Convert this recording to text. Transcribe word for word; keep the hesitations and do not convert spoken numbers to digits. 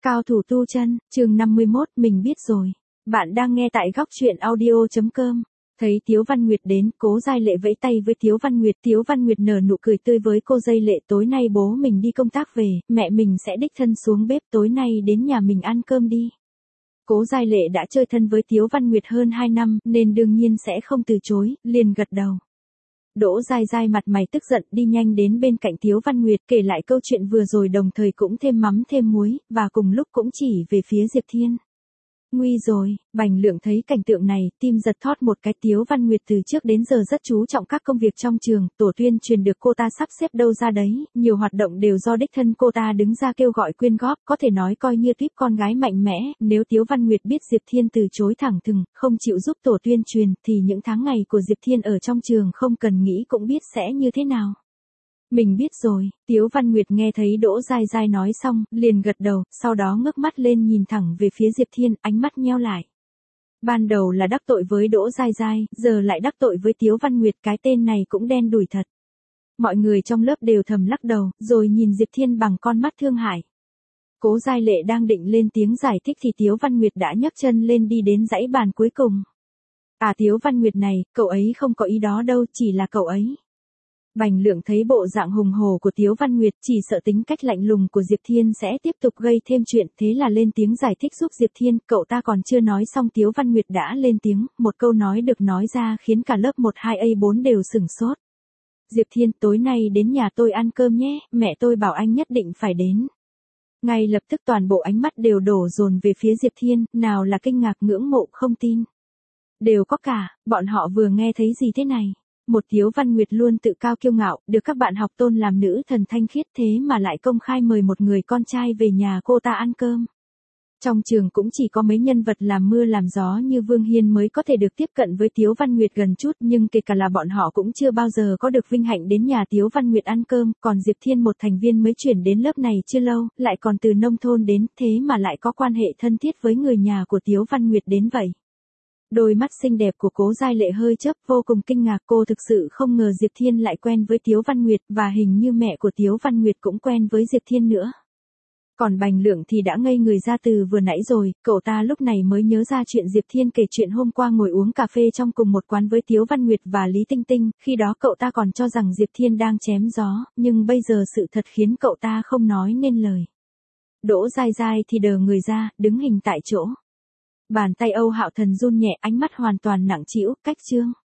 Cao thủ tu chân, chương năm mươi mốt, mình biết rồi. Bạn đang nghe tại góc truyện audio chấm com. Thấy Tiếu Văn Nguyệt đến, Cố Giai Lệ vẫy tay với Tiếu Văn Nguyệt. Tiếu Văn Nguyệt nở nụ cười tươi với cô Giai Lệ. Tối nay bố mình đi công tác về, mẹ mình sẽ đích thân xuống bếp, tối nay đến nhà mình ăn cơm đi. Cố Giai Lệ đã chơi thân với Tiếu Văn Nguyệt hơn hai năm, nên đương nhiên sẽ không từ chối, liền gật đầu. Đỗ Giai Giai mặt mày tức giận đi nhanh đến bên cạnh Tiếu Văn Nguyệt kể lại câu chuyện vừa rồi, đồng thời cũng thêm mắm thêm muối, và cùng lúc cũng chỉ về phía Diệp Thiên. Nguy rồi, Bành Lượng thấy cảnh tượng này, tim giật thót một cái. Tiếu Văn Nguyệt từ trước đến giờ rất chú trọng các công việc trong trường, tổ tuyên truyền được cô ta sắp xếp đâu ra đấy, nhiều hoạt động đều do đích thân cô ta đứng ra kêu gọi quyên góp, có thể nói coi như tiếp con gái mạnh mẽ. Nếu Tiếu Văn Nguyệt biết Diệp Thiên từ chối thẳng thừng, không chịu giúp tổ tuyên truyền, thì những tháng ngày của Diệp Thiên ở trong trường không cần nghĩ cũng biết sẽ như thế nào. Mình biết rồi, Tiếu Văn Nguyệt nghe thấy Đỗ Giai Giai nói xong, liền gật đầu, sau đó ngước mắt lên nhìn thẳng về phía Diệp Thiên, ánh mắt nheo lại. Ban đầu là đắc tội với Đỗ Giai Giai, giờ lại đắc tội với Tiếu Văn Nguyệt, cái tên này cũng đen đủi thật. Mọi người trong lớp đều thầm lắc đầu, rồi nhìn Diệp Thiên bằng con mắt thương hại. Cố Giai Lệ đang định lên tiếng giải thích thì Tiếu Văn Nguyệt đã nhấc chân lên đi đến dãy bàn cuối cùng. À, Tiếu Văn Nguyệt này, cậu ấy không có ý đó đâu, chỉ là cậu ấy. Bành Lượng thấy bộ dạng hùng hổ của Tiếu Văn Nguyệt, chỉ sợ tính cách lạnh lùng của Diệp Thiên sẽ tiếp tục gây thêm chuyện, thế là lên tiếng giải thích giúp Diệp Thiên. Cậu ta còn chưa nói xong Tiếu Văn Nguyệt đã lên tiếng, một câu nói được nói ra khiến cả lớp một hai A bốn đều sửng sốt. Diệp Thiên, tối nay đến nhà tôi ăn cơm nhé, mẹ tôi bảo anh nhất định phải đến. Ngay lập tức toàn bộ ánh mắt đều đổ dồn về phía Diệp Thiên, nào là kinh ngạc, ngưỡng mộ, không tin. Đều có cả, bọn họ vừa nghe thấy gì thế này? Một Tiếu Văn Nguyệt luôn tự cao kiêu ngạo, được các bạn học tôn làm nữ thần thanh khiết, thế mà lại công khai mời một người con trai về nhà cô ta ăn cơm. Trong trường cũng chỉ có mấy nhân vật làm mưa làm gió như Vương Hiên mới có thể được tiếp cận với Tiếu Văn Nguyệt gần chút, nhưng kể cả là bọn họ cũng chưa bao giờ có được vinh hạnh đến nhà Tiếu Văn Nguyệt ăn cơm, còn Diệp Thiên một thành viên mới chuyển đến lớp này chưa lâu, lại còn từ nông thôn đến, thế mà lại có quan hệ thân thiết với người nhà của Tiếu Văn Nguyệt đến vậy. Đôi mắt xinh đẹp của Cố Giai Lệ hơi chớp, vô cùng kinh ngạc, cô thực sự không ngờ Diệp Thiên lại quen với Tiếu Văn Nguyệt, và hình như mẹ của Tiếu Văn Nguyệt cũng quen với Diệp Thiên nữa. Còn Bành Lượng thì đã ngây người ra từ vừa nãy rồi, cậu ta lúc này mới nhớ ra chuyện Diệp Thiên kể chuyện hôm qua ngồi uống cà phê trong cùng một quán với Tiếu Văn Nguyệt và Lý Tinh Tinh, khi đó cậu ta còn cho rằng Diệp Thiên đang chém gió, nhưng bây giờ sự thật khiến cậu ta không nói nên lời. Đỗ Giai Giai thì đờ người ra, đứng hình tại chỗ. Bàn tay Âu Hạo Thần run nhẹ, ánh mắt hoàn toàn nặng trĩu, cách chương.